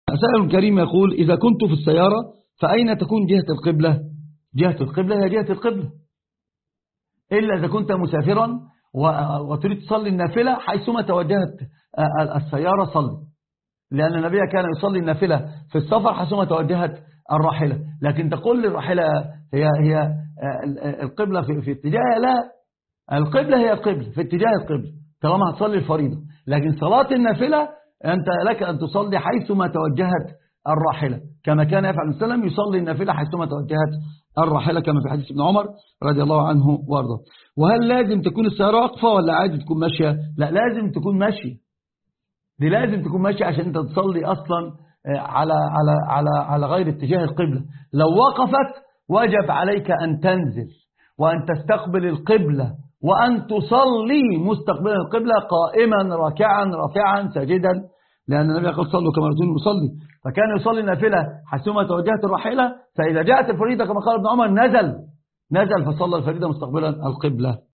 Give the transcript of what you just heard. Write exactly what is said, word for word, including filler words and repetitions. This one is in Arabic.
سائل كريم يقول: إذا كنت في السيارة فأين تكون جهة القبلة؟ جهة القبلة هي جهة القبلة، إلا إذا كنت مسافرا وتريد تصلي النافلة حيثما توجهت السيارة صلي، لأن النبي كان يصلي النافلة في السفر حيثما توجهت الراحلة. لكن تقول الراحلة هي هي القبلة في, في اتجاه، لا، القبلة هي القبلة في اتجاه القبلة طالما هتصلي الفريضة. لكن صلاة النافلة أنت لك أن تصلي حيثما توجهت الراحلة، كما كان يفعل النبي صلى الله عليه وسلم يصلي النافلة حيثما توجهت الراحلة، كما في حديث ابن عمر رضي الله عنه وارضاه. وهل لازم تكون السيارة واقفة ولا عادي تكون ماشية؟ لا، لازم تكون ماشية، دي لازم تكون ماشية عشان انت تصلي أصلا على على على على غير اتجاه القبلة. لو وقفت وجب عليك أن تنزل وأن تستقبل القبلة وأن تصلي مستقبلا القبلة قائما راكعا رافعا ساجدا، لأن النبي قال: صلوا كما رأيتموني أصلي. فكان يصلي النافلة حيثما توجهت الراحلة، فإذا جاءت الفريضة كما قال ابن عمر نزل نزل فصلى الفريضة مستقبلا القبلة.